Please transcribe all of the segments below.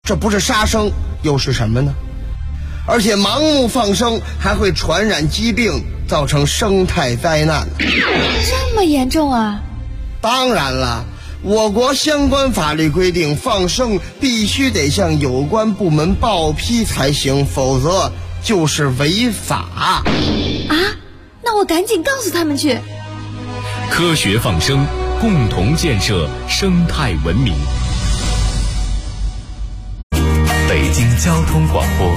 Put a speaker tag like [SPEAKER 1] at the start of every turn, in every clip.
[SPEAKER 1] 这不是杀生又是什么呢？而且盲目放生还会传染疾病，造成生态灾难。
[SPEAKER 2] 这么严重啊？
[SPEAKER 1] 当然了，我国相关法律规定，放生必须得向有关部门报批才行，否则就是违法。
[SPEAKER 2] 啊？那我赶紧告诉他们去。
[SPEAKER 3] 科学放生，共同建设生态文明。北京交通广播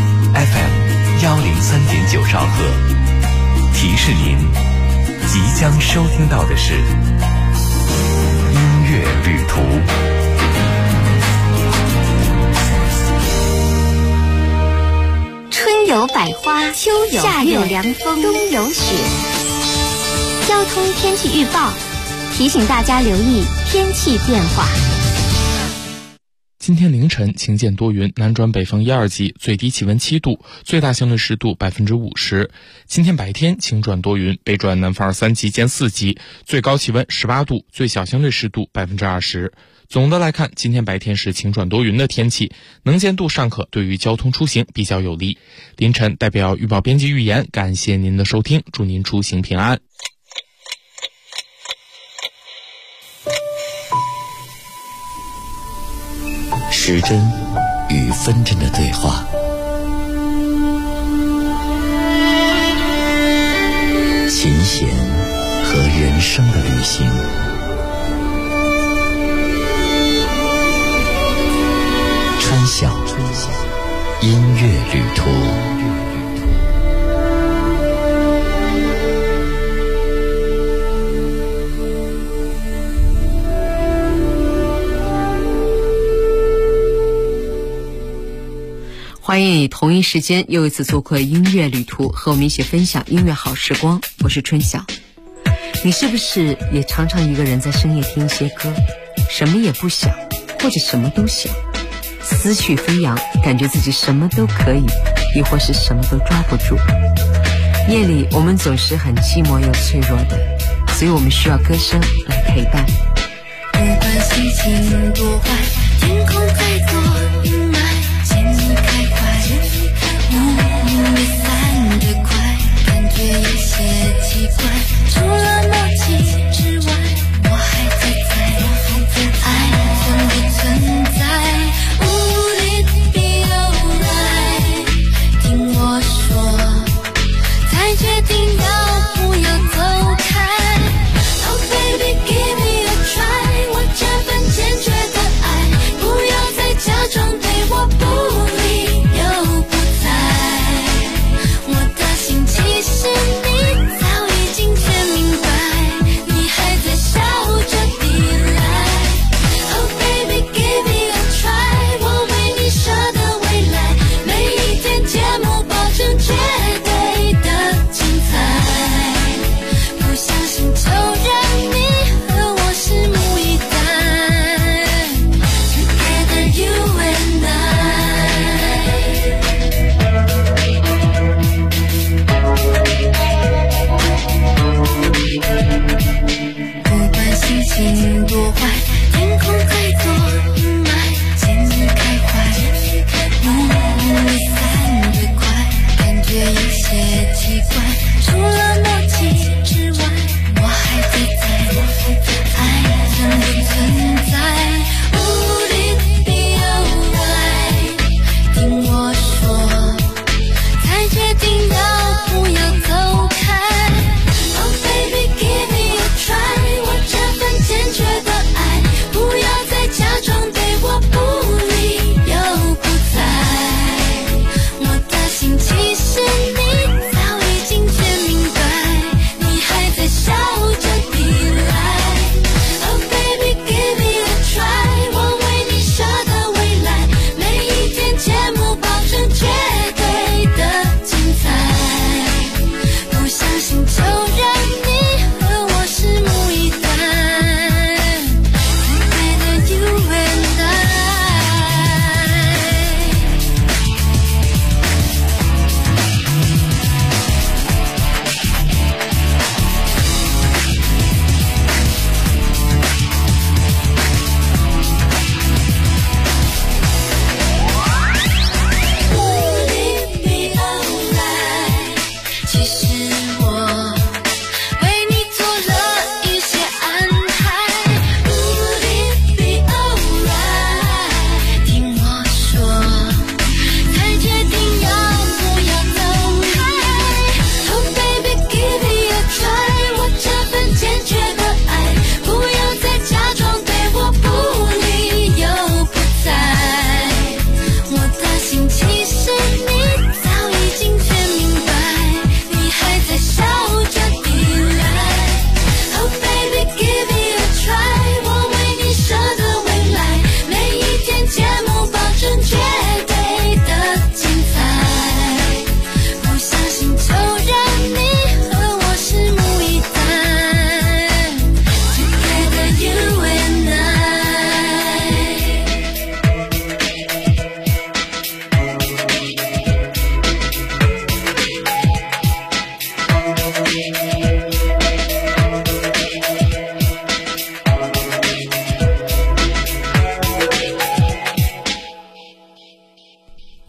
[SPEAKER 3] FM103.9兆赫，提示您即将收听到的是音乐旅途。
[SPEAKER 4] 春有百花，秋有夏有凉风，冬有雪。交通天气预报提醒大家留意天气变化。
[SPEAKER 5] 今天凌晨晴间多云，南转北风1、2级，最低气温7度，最大相对湿度50%。今天白天晴转多云，北转南风2、3级见4级，最高气温18度，最小相对湿度20%。总的来看，今天白天是晴转多云的天气，能见度尚可，对于交通出行比较有利。凌晨代表预报编辑预言，感谢您的收听，祝您出行平安。
[SPEAKER 3] 时针与分针的对话，琴弦和人生的旅行，春晓音乐旅途。
[SPEAKER 6] 欢迎你同一时间又一次做客音乐旅途，和我们一起分享音乐好时光。我是春晓。你是不是也常常一个人在深夜听一些歌，什么也不想，或者什么都想，思绪飞扬，感觉自己什么都可以，亦或是什么都抓不住。夜里我们总是很寂寞又脆弱的，所以我们需要歌声来陪伴。
[SPEAKER 7] 不管心情多坏，天空再多阴霾，见你开怀，也散得快，感觉有些奇怪，除了默契之外，我还在爱从不存在，无力必有来，听我说，才决定要不要走开。Oh baby give me a try， 我这份坚决的爱，不要再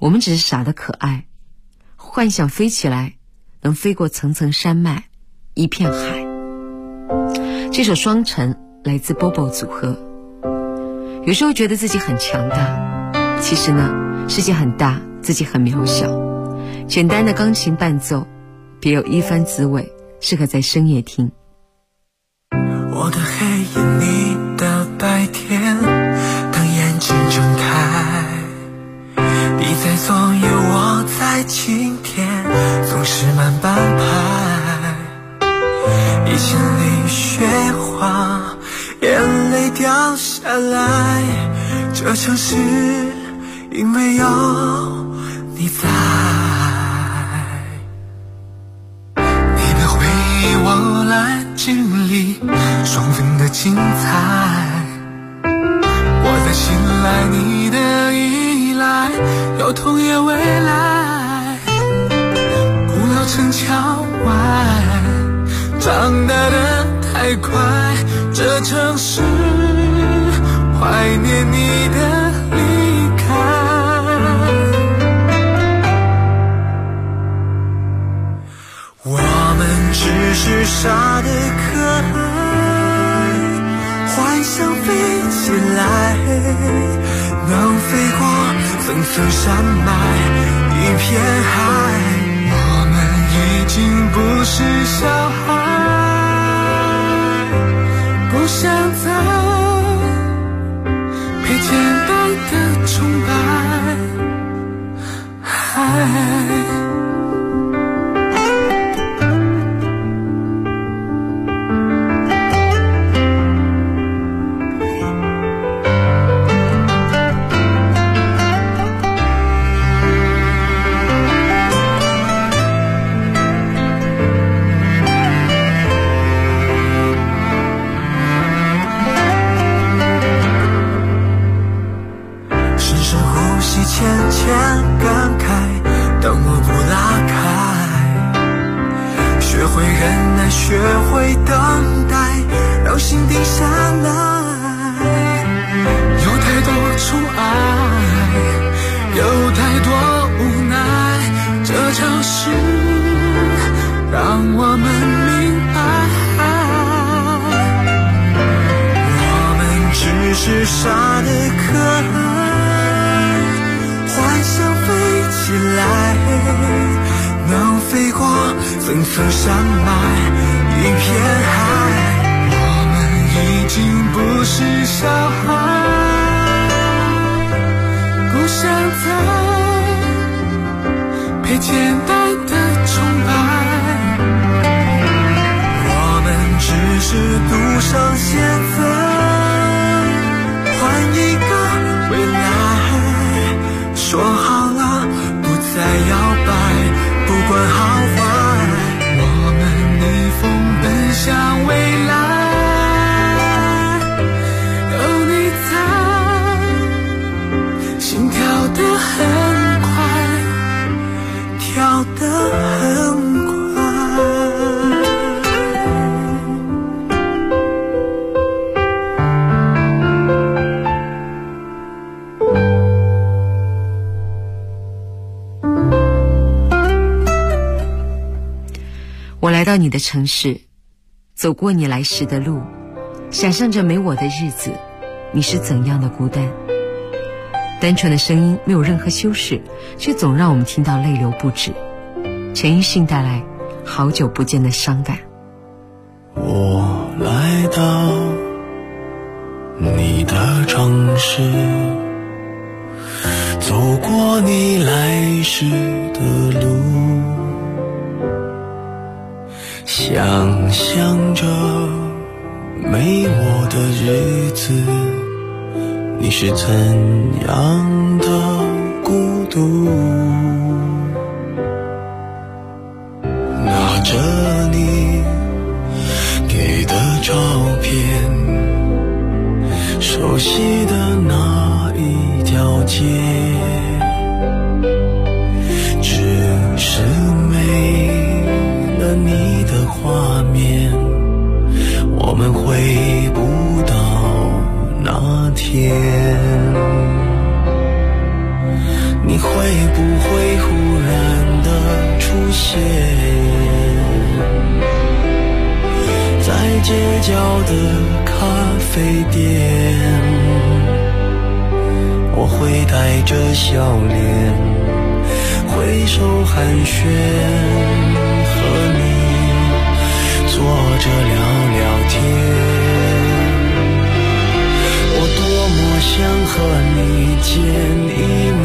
[SPEAKER 6] 我们只是傻得可爱，幻想飞起来能飞过层层山脉，一片海。这首《双城》来自 Bobo 组合。有时候觉得自己很强大，其实呢，世界很大，自己很渺小。简单的钢琴伴奏，别有一番滋味，适合在深夜听。
[SPEAKER 8] 我的黑夜，你的白天，当眼睛睁开，你在昨夜，我在今天，总是慢半拍。一千里雪花，眼泪掉下来，这城市因为有你在。你的回忆我来经历，双份的精彩。我在信赖你的依赖，有痛也未来。古老城墙外，长大的太快，这城市怀念你的离开。我们只是傻的可爱，幻想飞起来，能飞过层层山脉，一片海。我们已经不是小孩，不想再被简单的崇拜。学会等待，让心定下来。有太多宠爱，有太多无奈，这城市让我们明白，我们只是傻的可爱，幻想飞起来，能飞过层层山脉，一片海。我们已经不是小孩，不想再被简单的崇拜。我们只是赌上现在，换一个未来。说好了，不再摇摆，不管好坏。奔向未来，有你在，心跳得很快，跳得很快。
[SPEAKER 6] 我来到你的城市，走过你来时的路，想象着没我的日子，你是怎样的孤单。单纯的声音没有任何修饰，却总让我们听到泪流不止。陈奕迅带来好久不见的伤感。
[SPEAKER 8] 我来到你的城市，走过你来时的路，想象着没我的日子，你是怎样的孤独。拿着你给的照片，熟悉的那一条街，只是没了你的画面，我们回不到那天。你会不角的咖啡店，我会带着笑脸挥手寒暄，和你坐着聊聊天。我多么想和你见一面，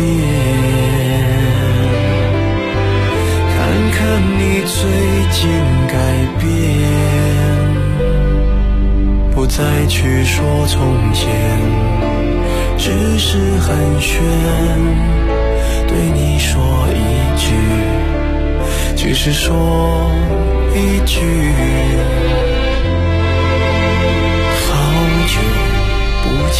[SPEAKER 8] 看看你最近改变，不再去说从前，只是寒暄，对你说一句，只是说一句，好久不见。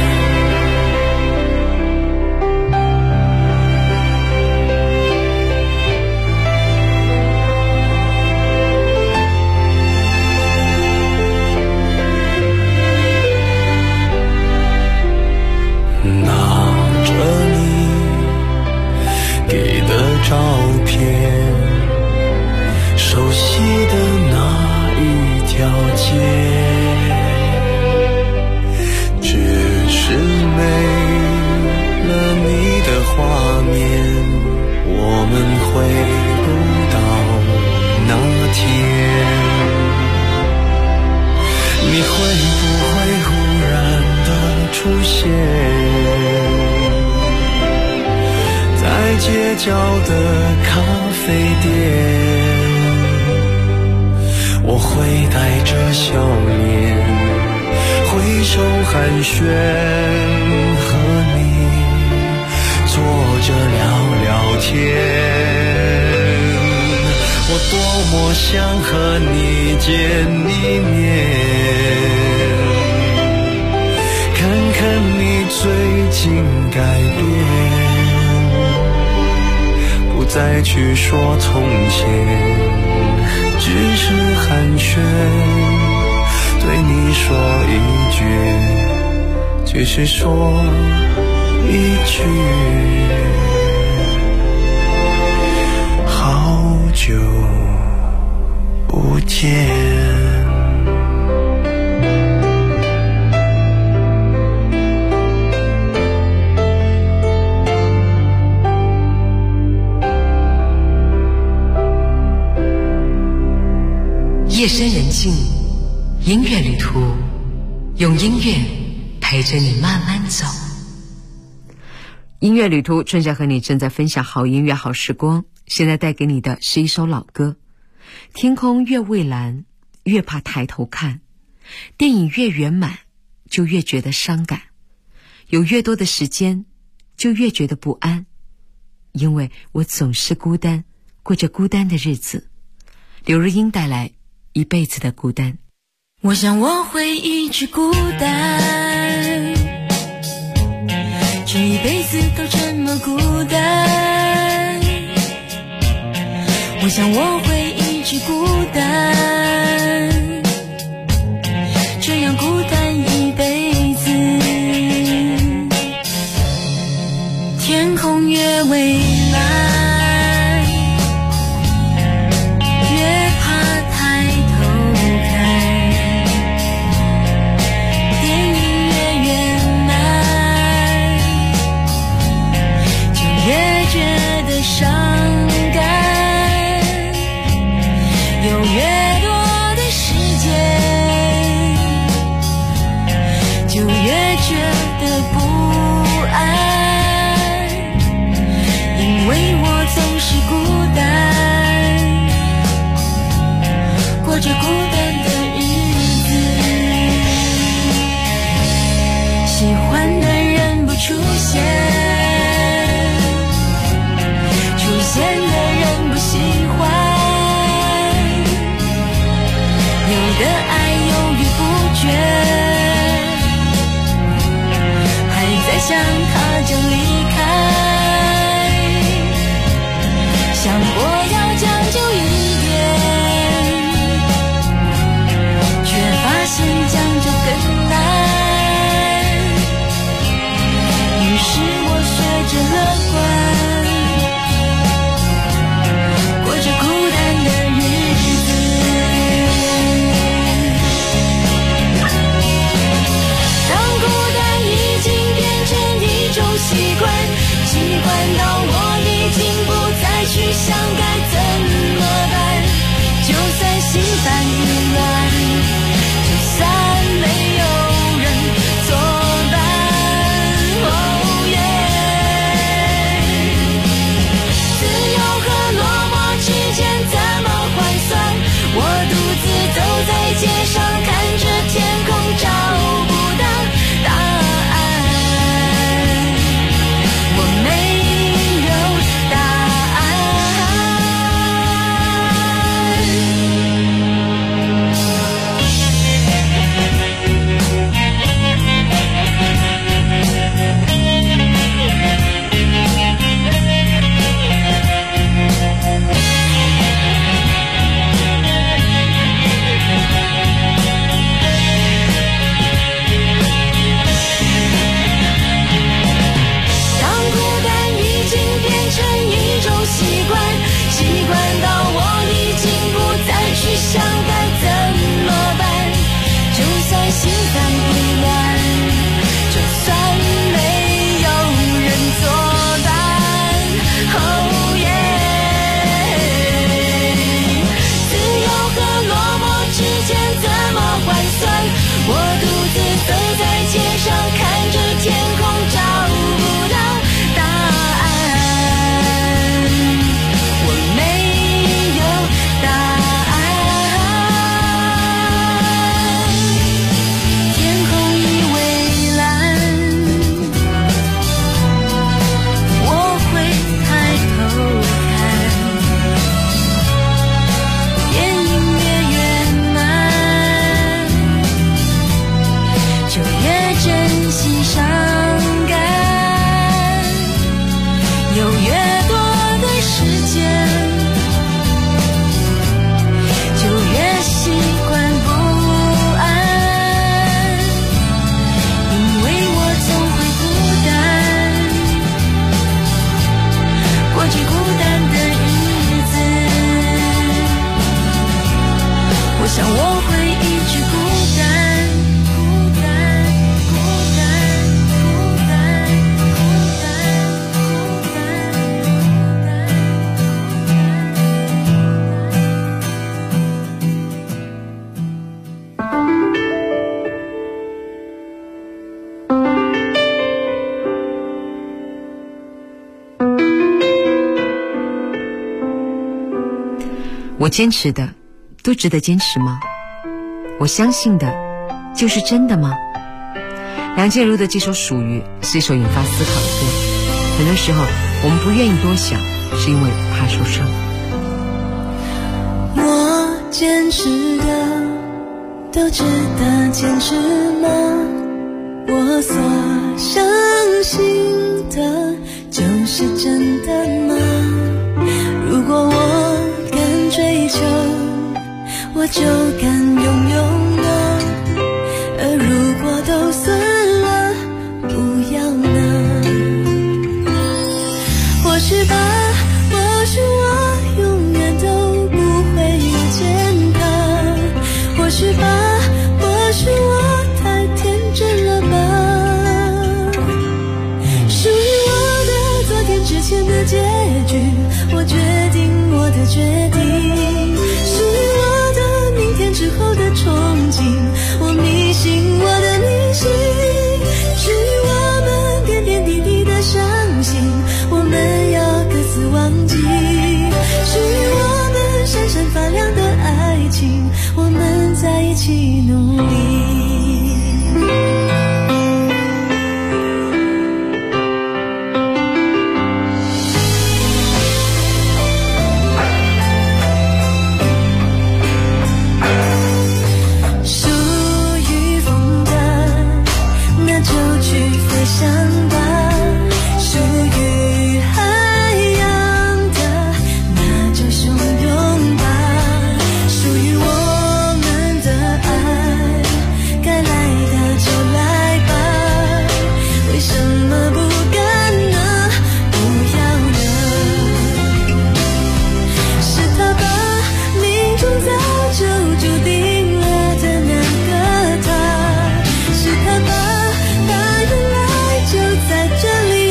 [SPEAKER 8] 照片，熟悉的那一条街，只是没了你的画面，我们回不到那天。你会不会忽然的出现在街角的咖啡店，我会带着笑脸挥手寒暄，和你坐着聊聊天。我多么想和你见一面，看看你最近改变，不再去说从前，只是寒暄，对你说一句，只是说一句，好久不见。
[SPEAKER 6] 夜深人静，音乐旅途，用音乐陪着你慢慢走。音乐旅途，春夏和你正在分享好音乐好时光。现在带给你的是一首老歌，天空越蔚蓝，越怕抬头看，电影越圆满，就越觉得伤感，有越多的时间，就越觉得不安，因为我总是孤单，过着孤单的日子。刘若英带来一辈子的孤单。
[SPEAKER 7] 我想我会一直孤单，这一辈子都这么孤单。我想我会一直孤单，这样孤单一辈子。天空越蔚蓝，越怕抬头看，电影越圆满，就越觉得伤感，有越多的时间，就越觉得不安，因为我越多的时间，就越习惯不安，因为我总会孤单，过着孤单的日子。我想我会一直孤单。
[SPEAKER 6] 我坚持的都值得坚持吗？我相信的就是真的吗？梁静茹的这首《属于》是一首引发思考的歌。很多时候我们不愿意多想，是因为怕受伤。
[SPEAKER 7] 我坚持的都值得坚持吗？我所相信的就是真的吗？如果我敢追求，我就敢拥有呢？而如果都算了，不要呢？或许吧，或许我永远都不会遇见他。或许吧，或许我太天真了吧。属于我的昨天之前的结局，我决定我的决定。属于我的明天之后的憧憬，我迷信我的迷信。属于我们点点滴滴的相信，我们要各自忘记。属于我们闪闪发亮的爱情，我们在一起努力。想吧，属于海洋的那就汹涌吧，属于我们的爱，该来的就来吧，为什么不敢呢？不要呢？是他吧，命中早就注定了的那个他，是他吧，就在这里呀，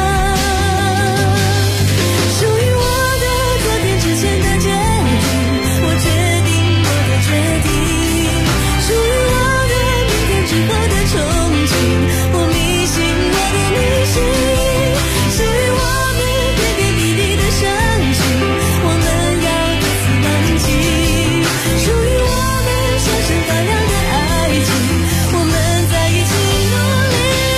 [SPEAKER 7] 属于我的昨天之前的结局，我决定我的决定。属于我的明天之后的憧憬，我迷信我的迷信。属于我们点点滴滴的相信，我们要各自忘记。属于我们闪闪发亮的爱情，我们在一起努力。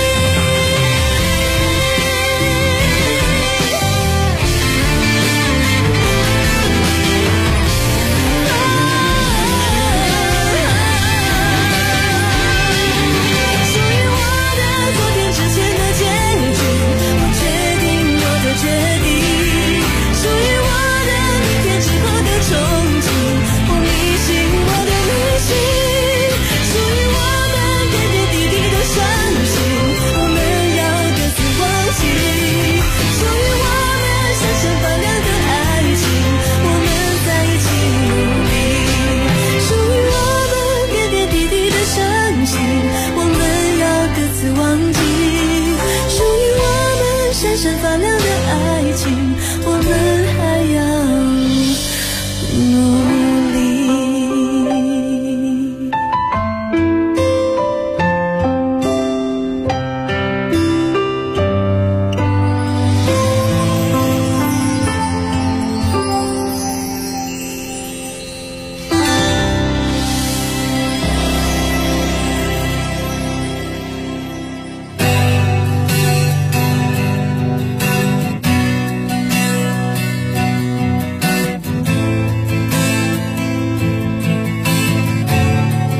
[SPEAKER 7] 闪闪发亮的爱情，我们还要努力。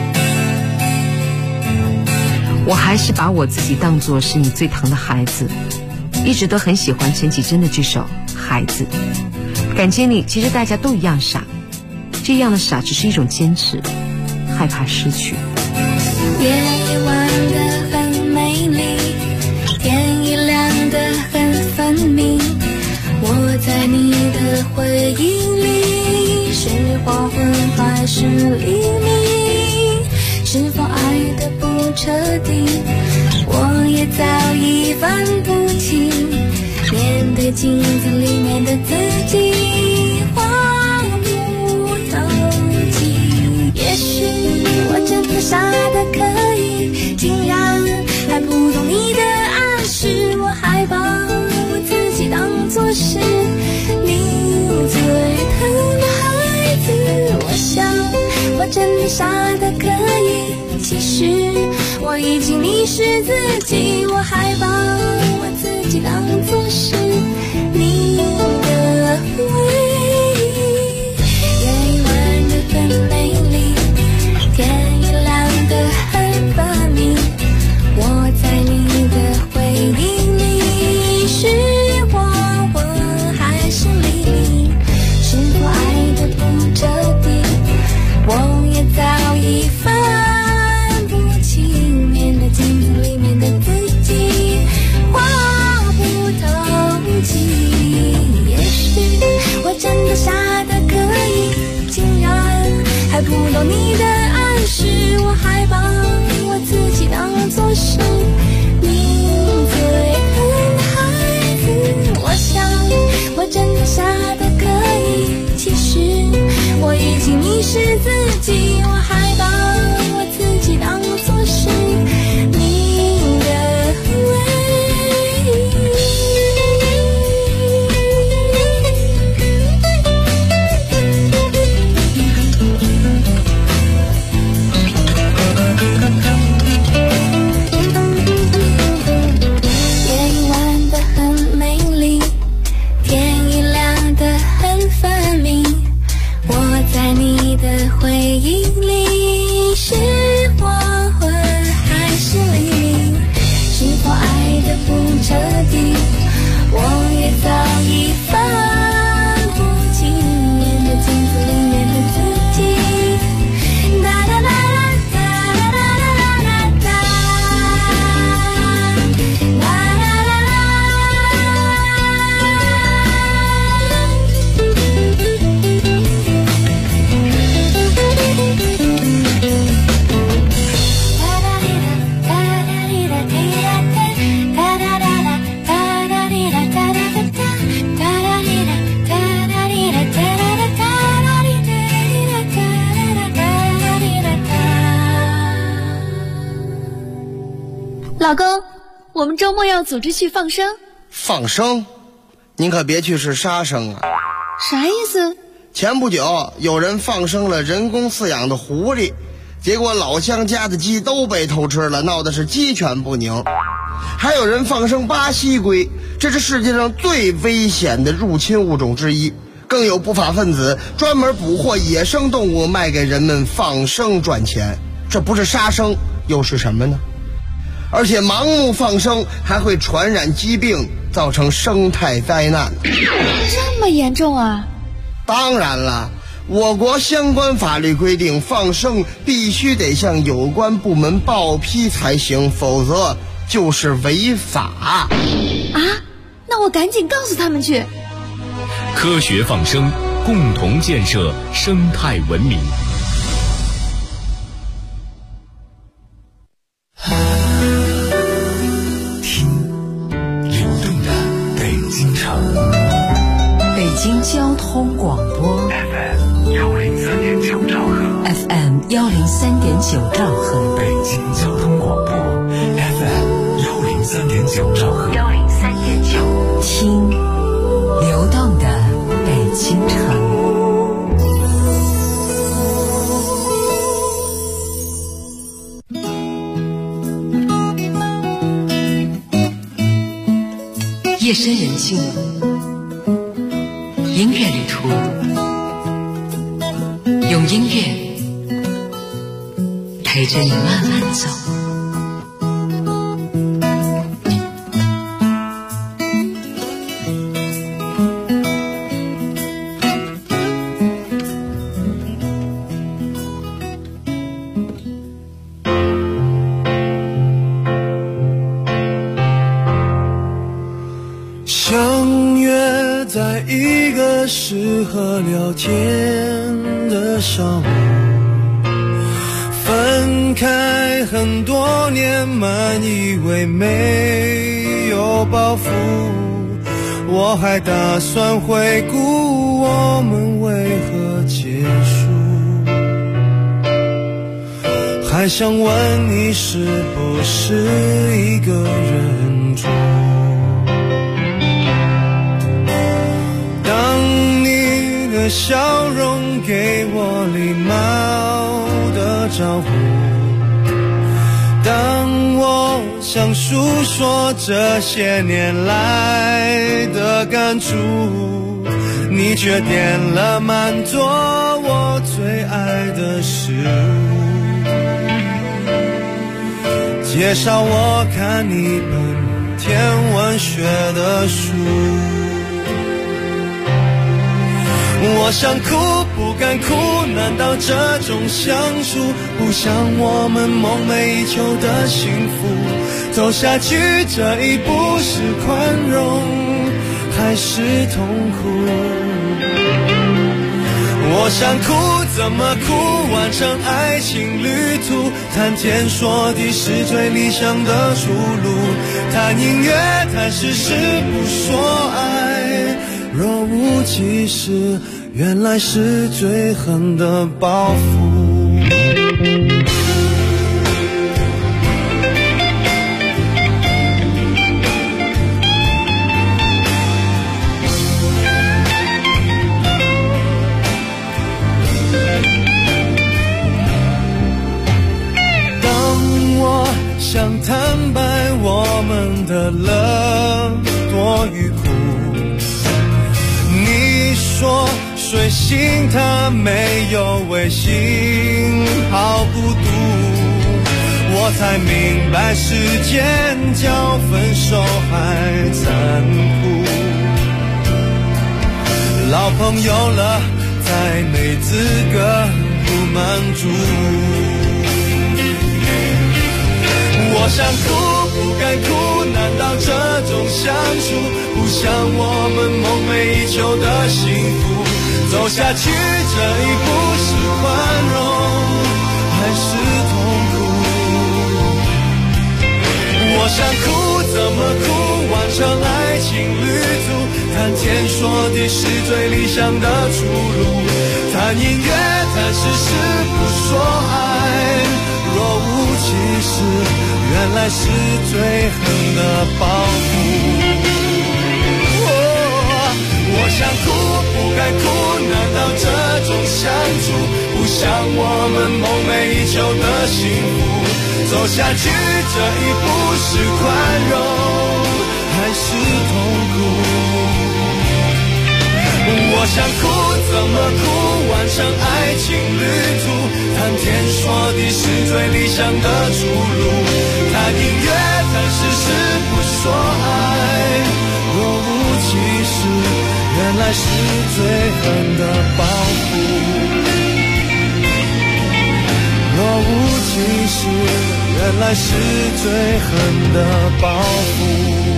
[SPEAKER 6] 我还是把我自己当作是你最疼的孩子， 一直都很喜欢陈绮贞的这首《孩子》。感情里其实大家都一样傻，这样的傻只是一种坚持，害怕失去。
[SPEAKER 7] 夜晚的很美丽，天一亮的很分明，我在你的回忆里，是黄昏还是黎明？是否爱得不彻底，我也早已分不清。面对镜子里面的自己，话不投机。也许我真的傻得可以，竟然还不懂你的暗示。我还把我自己当作是你最疼的孩子。我想我真的傻得可以，其实我已经迷失自己。我还把我自己当作是你的唯一。夜晚的很美丽，天也亮得很分明，我在你的回忆里，是黄昏还是黎明？是否爱得不彻底，我也早已分不清。面对镜子里面的自己，话不投机。也许我真的傻得可以，竟然还不懂你的暗示。我还把我自己当作是你最疼的孩子。我想我真的傻得可以，其实我已经迷失自己。我还把我自己当作是你的唯一。夜晚的很美丽，天一亮得很分明，我在你的回忆里，是黄昏还是黎明？是否爱得不彻底，我也早已分不清。面对镜子里面的自己，哒哒哒哒哒哒哒哒哒，哒哒哒哒。
[SPEAKER 2] 老公，我们周末要组织去放生。
[SPEAKER 1] 放生？您可别去是杀生啊！
[SPEAKER 2] 啥意思？
[SPEAKER 1] 前不久有人放生了人工饲养的狐狸，结果老乡家的鸡都被偷吃了，闹得是鸡犬不宁。还有人放生巴西龟，这是世界上最危险的入侵物种之一。更有不法分子专门捕获野生动物卖给人们放生赚钱，这不是杀生又是什么呢？而且盲目放生还会传染疾病，造成生态灾难。
[SPEAKER 2] 这么严重啊？
[SPEAKER 1] 当然了，我国相关法律规定，放生必须得向有关部门报批才行，否则就是违法。
[SPEAKER 2] 啊？那我赶紧告诉他们去。
[SPEAKER 3] 科学放生，共同建设生态文明。
[SPEAKER 6] 京交通广播
[SPEAKER 3] FM 103.9兆赫
[SPEAKER 6] FM 103.9兆赫，
[SPEAKER 3] 北京交通广播 FM 103.9兆赫
[SPEAKER 6] 103.9，听流动的北京城。夜深人静，音乐旅途，用音乐陪着你慢慢走。
[SPEAKER 9] 相约在一个适合聊天的上午，分开很多年，满以为没有包袱，我还打算回顾我们为何结束，还想问你是不是一个人住。当你的笑容给我礼貌的招呼，当我想诉说这些年来的感触，你却点了蛮多我最爱的食物，介绍我看一本天文学的书。我想哭不敢哭，难道这种相处不像我们梦寐以求的幸福？走下去这一步是宽容还是痛苦？我想哭怎么哭，完成爱情旅途，谈天说地是最理想的出路，谈音乐谈事实不说爱，若无其事原来是最狠的报复。想坦白我们的冷多与苦，你说水星它没有卫星好孤独，我才明白时间叫分手还残酷，老朋友了再没资格不满足。我想哭不敢哭，难道这种相处不像我们梦寐以求的幸福？走下去这一步是宽容还是痛苦？我想哭怎么哭，完成爱情旅途，谈天说地是最理想的出路，谈音乐谈事实不说爱，若无其事原来是最狠的报复。我想哭不该哭，难道这种相处不像我们梦寐以求的幸福？走下去这一步是宽容还是痛苦？我想哭怎么哭，完成爱情旅途，谈天说地是最理想的出路，谈音乐谈事实不说爱，若无其事原来是最狠的报复，若无其事原来是最狠的报复。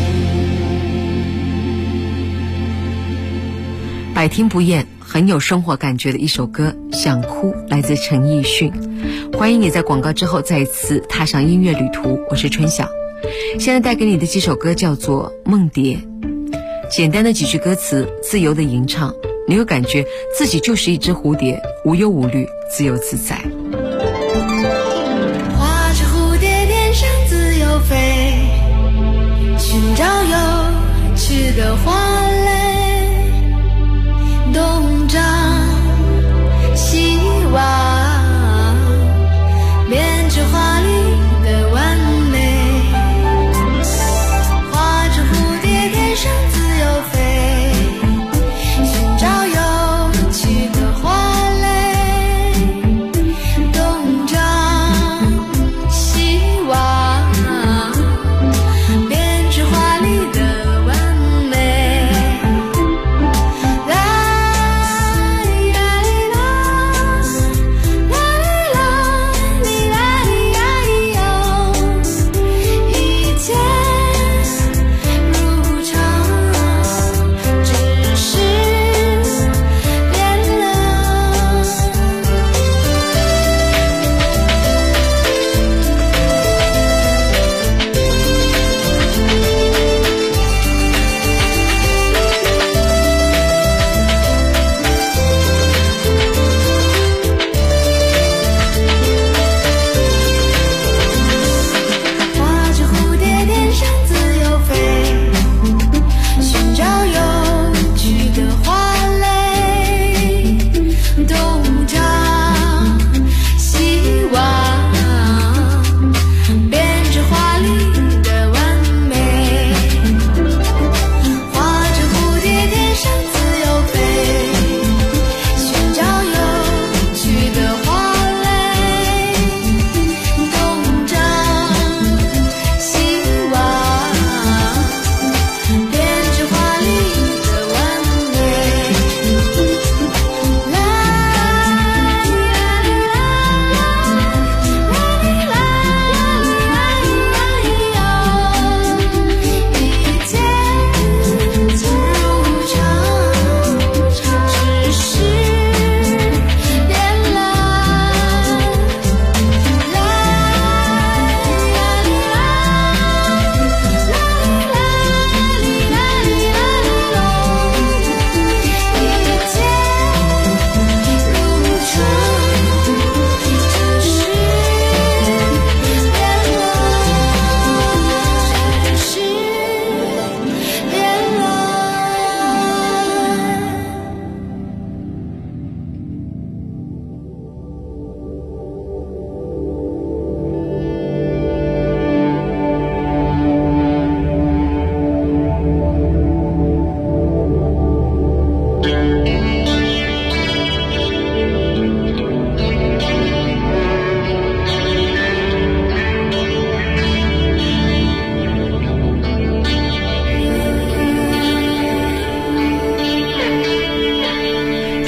[SPEAKER 6] 百听不厌，很有生活感觉的一首歌《想哭》，来自陈奕迅。欢迎你在广告之后再一次踏上音乐旅途，我是春晓。现在带给你的几首歌叫做《梦蝶》，简单的几句歌词，自由的吟唱，你会感觉自己就是一只蝴蝶，无忧无虑，自由自在。
[SPEAKER 7] 画着蝴蝶翩上自由飞，寻找有趣的花蕾，东张西望，编织华丽的完美，画着蝴蝶翩上自由飞，寻找有趣的花蕾，东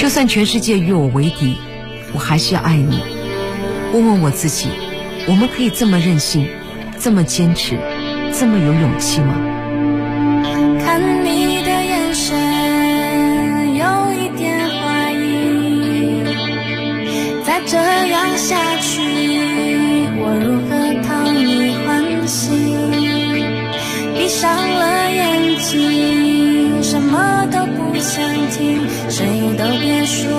[SPEAKER 6] 就算全世界与我为敌，我还是要爱你。问问我自己，我们可以这么任性，这么坚持，这么有勇气吗？
[SPEAKER 7] 看你的眼神有一点怀疑，再这样下去我如何讨你欢喜？闭上了眼睛，什么都不想听，谁都别说，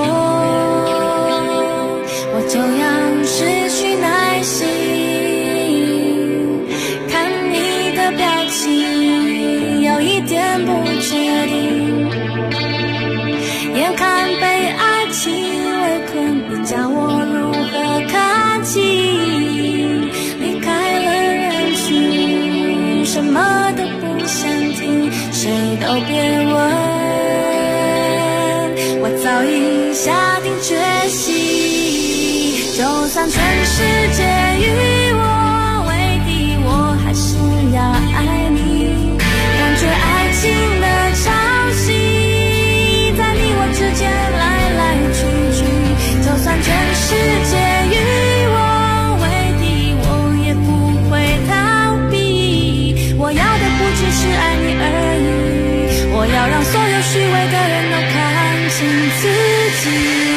[SPEAKER 7] 我就要失去耐心。看你的表情有一点不确定，眼看被爱情围困，你叫我如何看清？离开了人群，什么都不想听，谁都别问，我早已下定决心，就算全世界与我为敌，我还是要爱你。感觉爱情的潮汐在你我之间来来去去，就算全世界与我为敌，我也不会逃避。我要的不只是爱你而已，我要让所有虚伪的人都看清自己。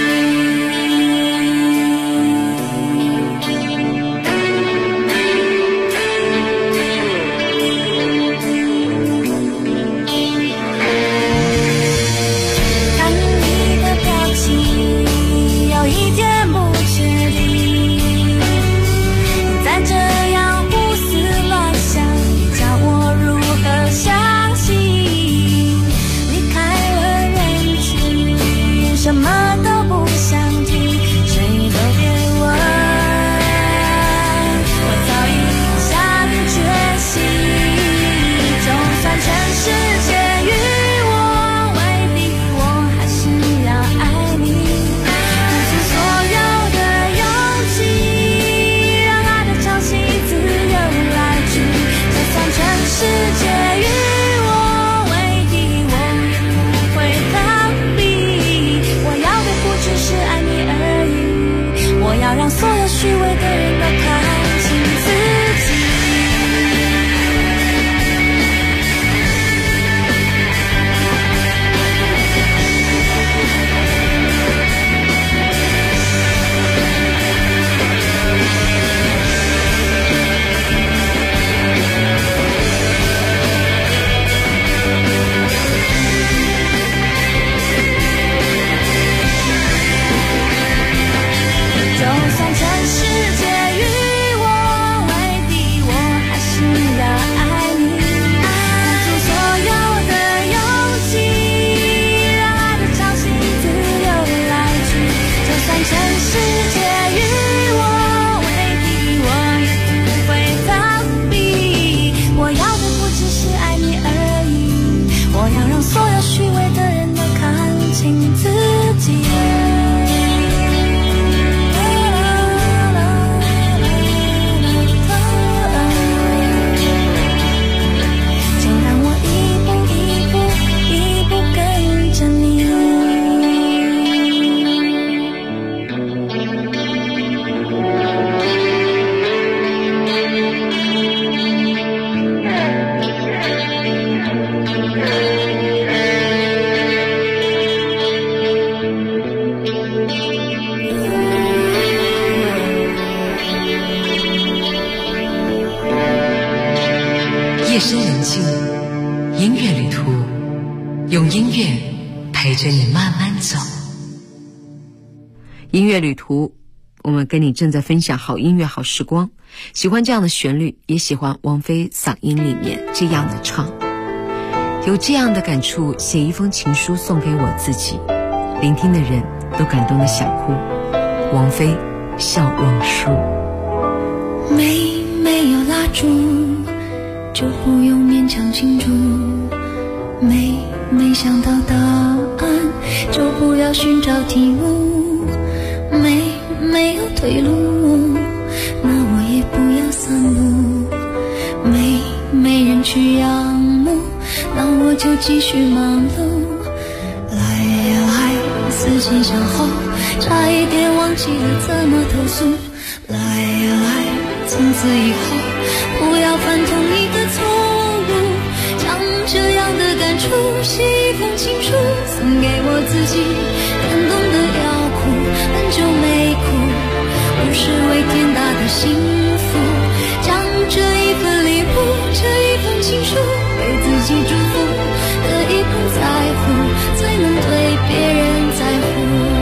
[SPEAKER 6] 夜深人静，音乐旅途，用音乐陪着你慢慢走。音乐旅途，我们跟你正在分享好音乐好时光。喜欢这样的旋律，也喜欢王菲嗓音里面这样的唱，有这样的感触，写一封情书送给我自己，聆听的人都感动得想哭。王菲笑忘书。
[SPEAKER 7] 没有蜡烛，就不用勉强庆祝，没想到答案，就不要寻找题目，没有退路，那我也不要散步，没人去仰慕，那我就继续忙碌，来四差一点忘记了怎么投诉。来呀来，从此以后不要犯同一个错误，将这样的感触写一封情书，送给我自己，感动的要哭，很久没哭，不是为天大的幸福，将这一份礼物，这一份情书给自己祝福，可以不在乎，才能对别人在乎。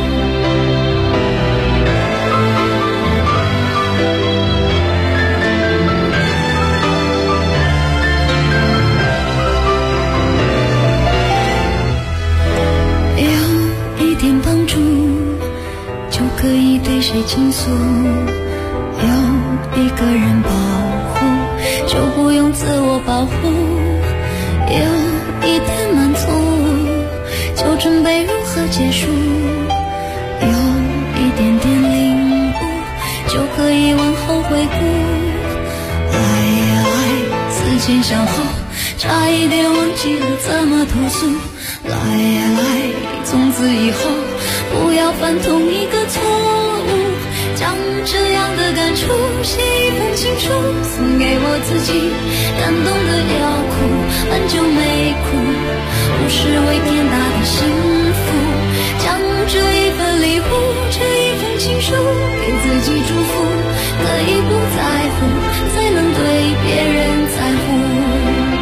[SPEAKER 7] 可以对谁倾诉，有一个人保护，就不用自我保护，有一点满足，就准备如何结束，有一点点领悟，就可以往后回顾。来呀来，思前想后，差一点忘记了怎么投诉。来呀来，从此以后不要犯同一个错误，将这样的感触写一封情书，送给我自己，感动的要哭，很久没哭，不是为天大的幸福，将这一份礼物，这一封情书给自己祝福，可以不在乎，才能对别人在乎。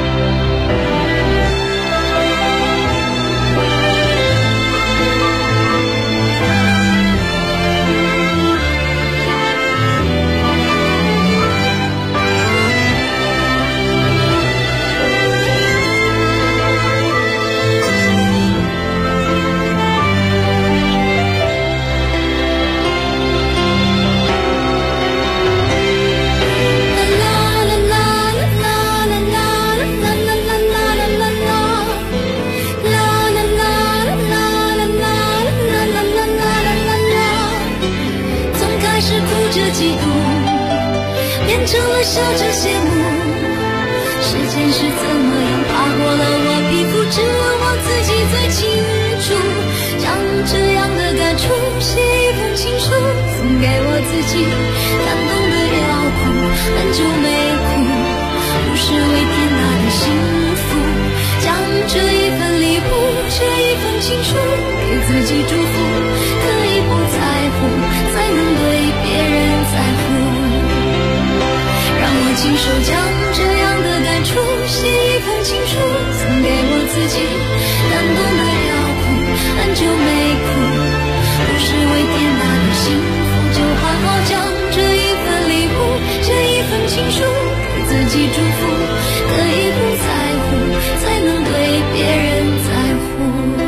[SPEAKER 7] 变成了笑着羡慕，时间是怎么样爬过了我皮肤，只有我自己最清楚，将这样的感触写一封情书，送给我自己，感动的要哭，很久没哭，不是为天大的幸福，将这一份礼物，这一份情书给自己祝福，可以不在乎，才能对别人在乎。让我亲手将这样的感触写一封情书，送给我自己，感动的要哭，很久没哭，不是为天大的幸福，就好好将这一份礼物，这一份情书给自己祝福，可以不在乎，才能对别人在乎。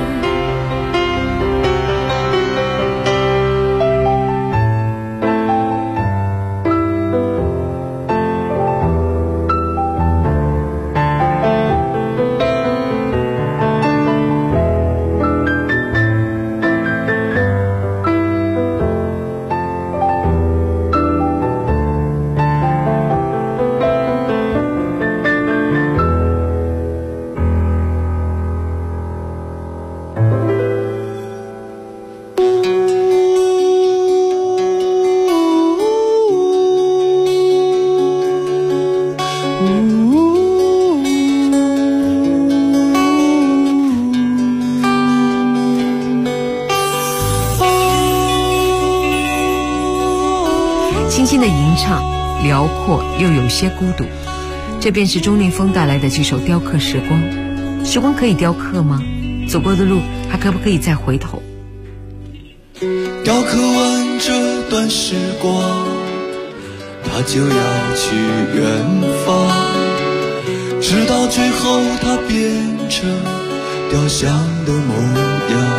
[SPEAKER 6] 轻轻的吟唱，辽阔又有些孤独，这便是钟立风带来的这首《雕刻时光》。时光可以雕刻吗？走过的路还可不可以再回头？
[SPEAKER 9] 雕刻完这段时光，它就要去远方，直到最后它变成雕像的模样。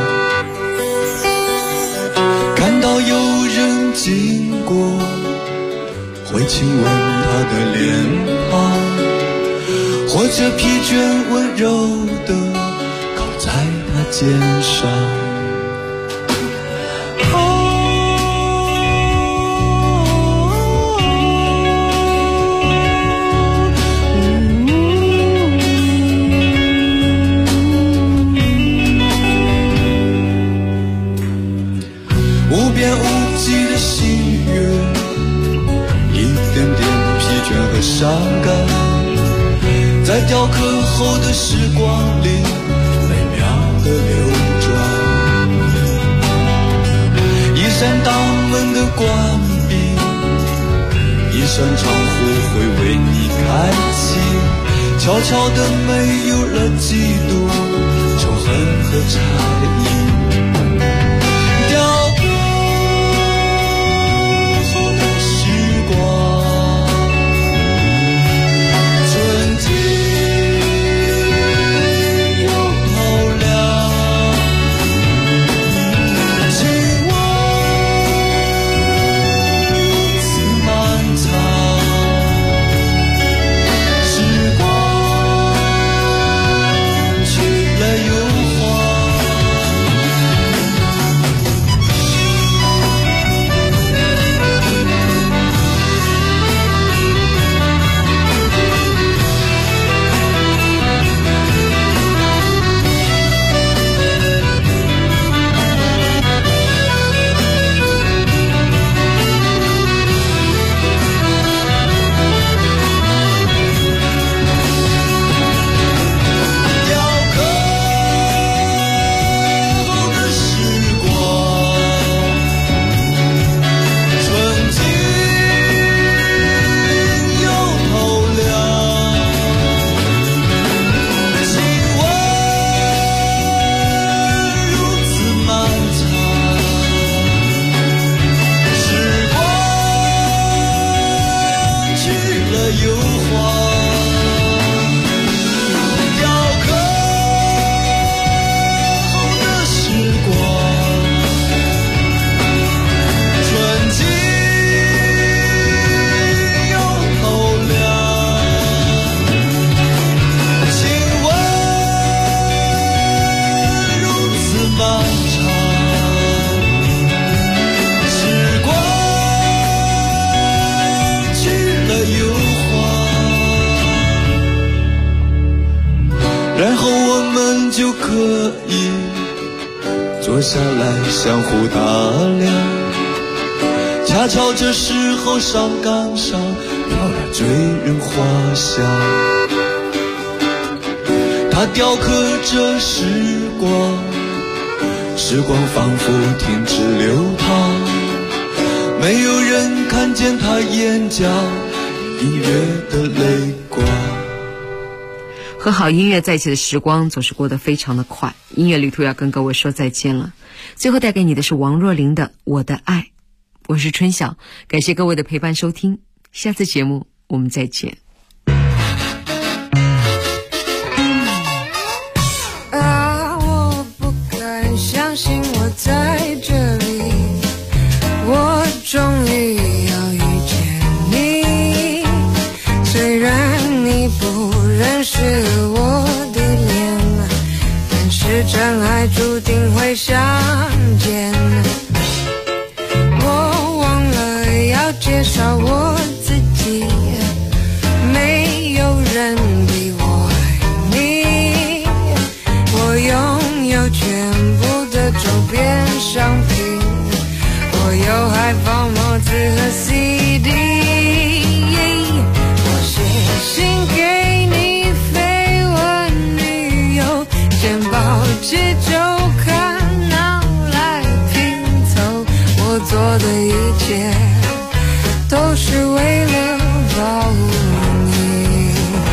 [SPEAKER 9] 看到有人经过，会亲吻他的脸庞，或者疲倦温柔地靠在他肩上。 光里美妙的流转。一扇大门的关闭，一扇窗户会为你开启，悄悄的没有了嫉妒、仇恨和猜疑。雕刻后的时光，纯净又透亮，情网如此漫长，时光去了又还。雕刻后的时光，纯净又透亮，情网如此漫长，时光去了又还。雕刻后的时光，纯净又透亮，情网如此漫长，时光去了又还。然后我们就可以坐下来相互打量，恰巧这时候上岗上飘来醉人花香，它雕刻着时光，时光仿佛停止流淌，没有人看见它眼角隐约的泪光。
[SPEAKER 6] 和好音乐在一起的时光总是过得非常的快，音乐旅途要跟各位说再见了。最后带给你的是王若琳的《我的爱》，我是春晓，感谢各位的陪伴收听，下次节目我们再见。
[SPEAKER 10] 我不敢相信我在这里，我终于要遇见你，虽然你不认识我的脸，但是真爱注定会相见。我忘了要介绍我自己，没有人比我爱你，我拥有全部的周边商品，我有海报、帽子和 CD， 我写信给你，绯闻女友，简报纸周刊拿来拼凑，我做的一切都是为了保护你，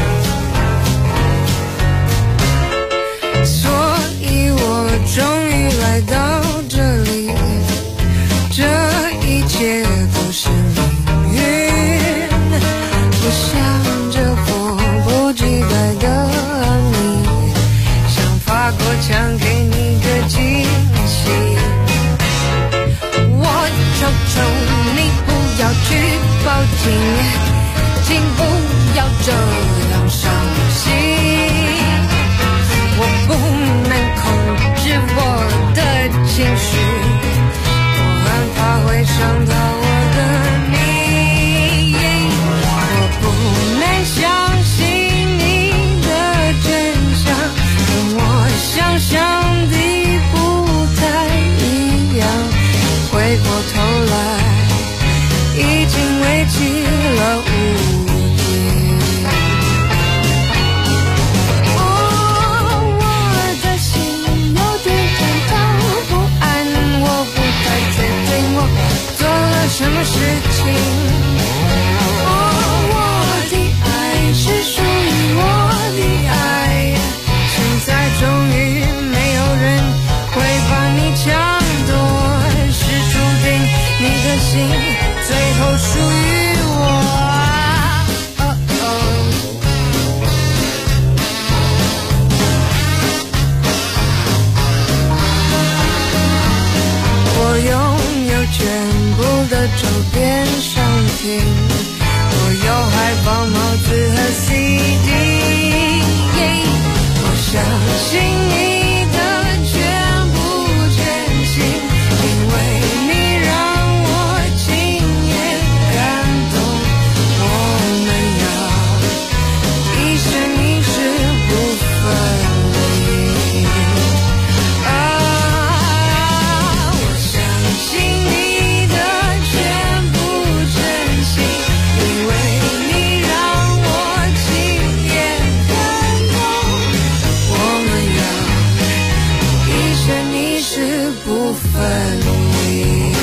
[SPEAKER 10] 所以我终于来到这里，这一切都是命运，我想着迫不及待的你，想发过墙给你个惊喜，我求求你不要去报警，请不要这样伤心，我不能控制我的情绪，我很怕会伤到我的你，我不能相信你的真相，跟我想象的不太一样，回过头来已经为起了情，我有海报、帽子和 CD。我相信你的全部真心，因为你让我亲眼感动。我们要一生一世不分离。我相信你的全部真心，因为你让我亲眼感动。我们要一生一世不分离。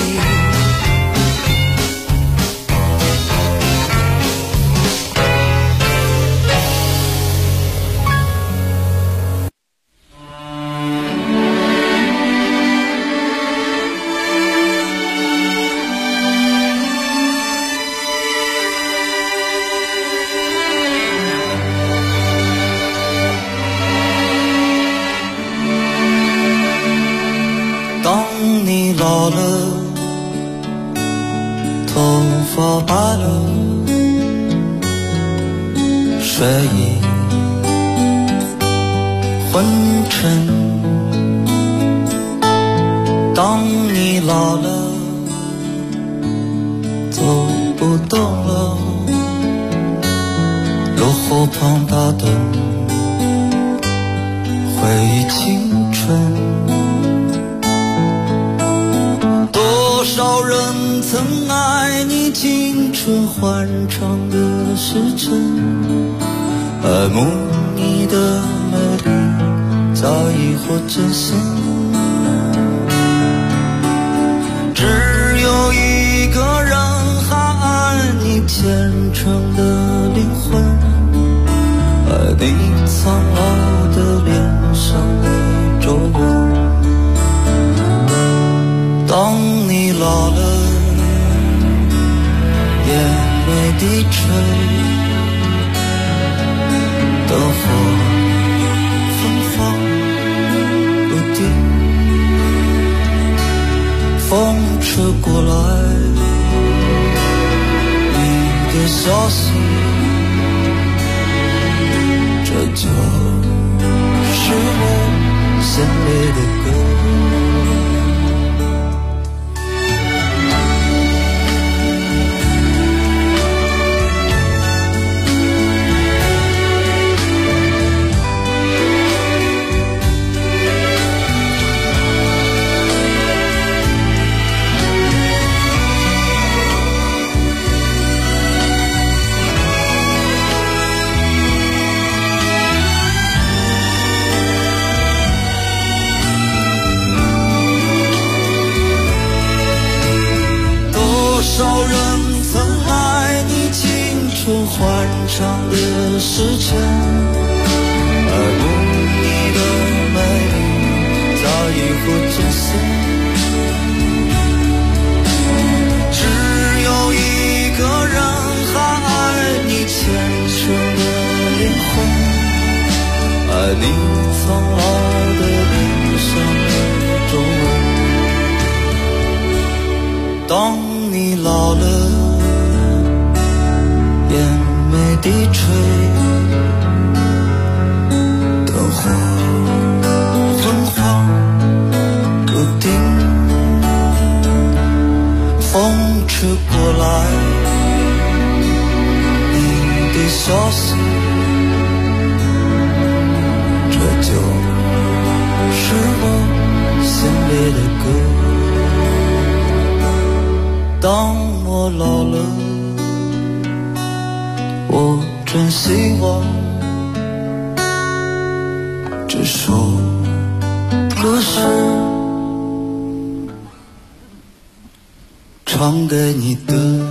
[SPEAKER 11] 当你老了，头发白了，睡意昏沉。当你老了，走不动了，路后旁打灯，回忆青春。多少人曾爱你青春欢畅的时辰，爱慕你的美丽，早已或真心。只有一个人还爱你虔诚的灵魂，爱你苍老的脸上的皱纹。当你老了，眼泪低垂，灯火芬芳不定，风吹过来你的消息，这就是我心里的歌。多少人曾爱你青春欢畅的时辰，爱慕你的美丽，早已不真实。只有一个人还爱你虔诚的灵魂，爱你苍老的脸上的皱纹。当你老了，眼眉低垂，灯火昏黄不定，风吹过来你的消息，这就是我心里的歌。当我老了，我真希望这首歌是唱给你的。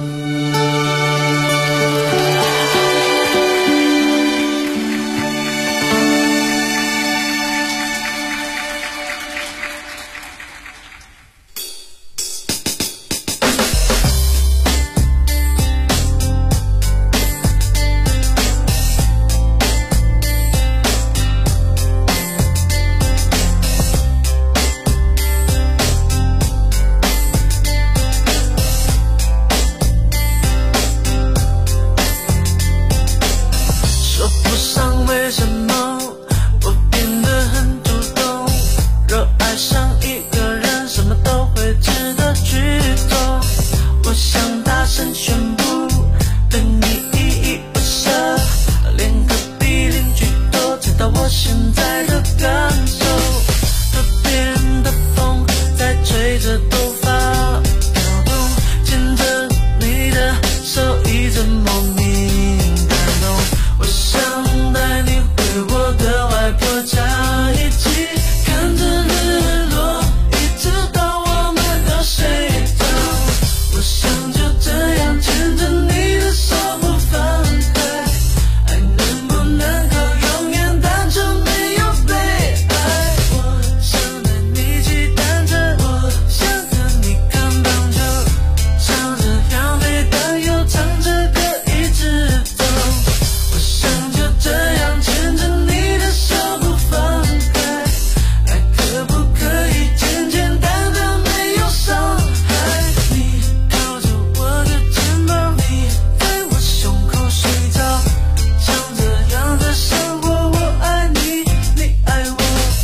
[SPEAKER 9] 起看着日落，一直到我们都睡着。我想就这样牵着你的手不放开，爱能不能够永远单纯没有被爱？我想带你骑单车，我想和你看棒球，唱着杨飞的又唱着歌一直走。我想就这样牵着你的手不放开，爱可不可以简简单单没有伤害？你靠着我的肩膀，你在我胸口睡着，像这样的生活，我爱你，你爱我，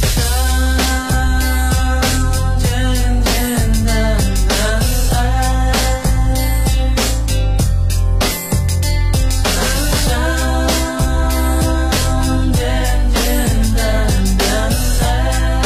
[SPEAKER 9] 简简单单爱，简简单单爱。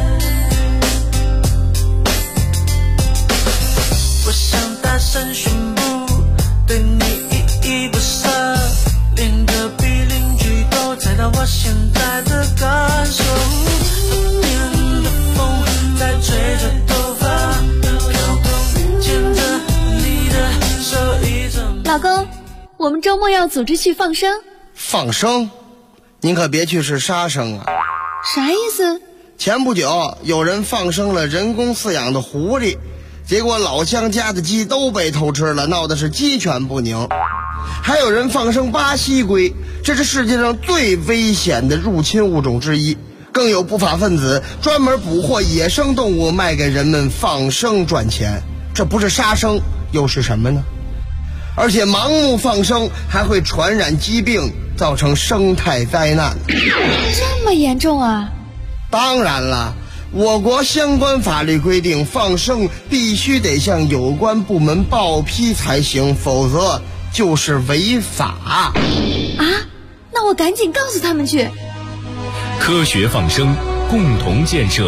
[SPEAKER 9] 我想大声宣布，对你依依不舍，连隔壁邻居都猜到我现在的感受。冬天的风在吹着头发飘动，牵着你的手一直。
[SPEAKER 2] 老公，我们周末要组织去放生。
[SPEAKER 1] 放生？您可别去是杀生啊！
[SPEAKER 2] 啥意思？
[SPEAKER 1] 前不久有人放生了人工饲养的狐狸，结果老乡家的鸡都被偷吃了，闹得是鸡犬不宁。还有人放生巴西龟，这是世界上最危险的入侵物种之一。更有不法分子专门捕获野生动物卖给人们放生赚钱，这不是杀生又是什么呢？而且盲目放生还会传染疾病，造成生态灾难。
[SPEAKER 2] 这么严重啊？
[SPEAKER 1] 当然了，我国相关法律规定，放生必须得向有关部门报批才行，否则就是违法。
[SPEAKER 2] 啊？那我赶紧告诉他们去。
[SPEAKER 3] 科学放生，共同建设